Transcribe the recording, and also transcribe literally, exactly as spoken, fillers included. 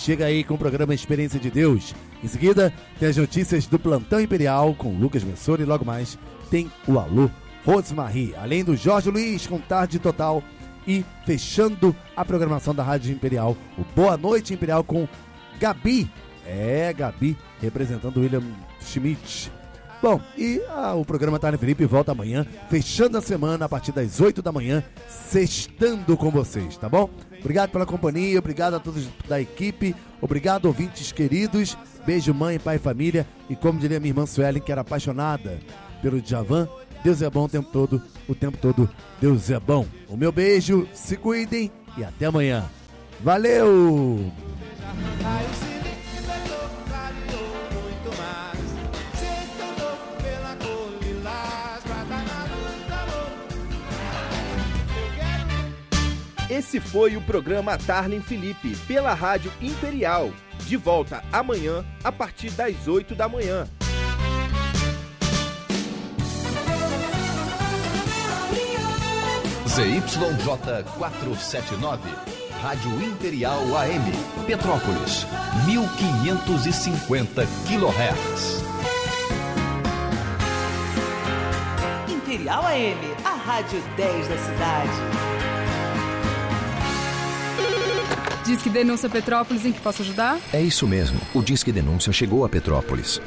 chega aí com o programa Experiência de Deus. Em seguida, tem as notícias do Plantão Imperial com Lucas Messori e logo mais tem o Alô Rosemarie, além do Jorge Luiz com Tarde Total e fechando a programação da Rádio Imperial, o Boa Noite Imperial com Gabi. É, Gabi, representando o William Schmidt. Bom, e ah, o programa Tarde Felipe volta amanhã, fechando a semana a partir das oito da manhã, sextando com vocês, tá bom? Obrigado pela companhia, obrigado a todos da equipe, obrigado ouvintes queridos, beijo mãe, pai e família, e como diria minha irmã Suelen, que era apaixonada pelo Djavan, Deus é bom o tempo todo, o tempo todo Deus é bom. O meu beijo, se cuidem e até amanhã. Valeu! Esse foi o programa Tarlen Felipe, pela Rádio Imperial. De volta amanhã, a partir das oito da manhã. Z Y J quatrocentos e setenta e nove, Rádio Imperial A M, Petrópolis, mil quinhentos e cinquenta quilohertz. Imperial A M, a Rádio dez da cidade. Disque Denúncia Petrópolis, em que posso ajudar? É isso mesmo, o Disque Denúncia chegou a Petrópolis.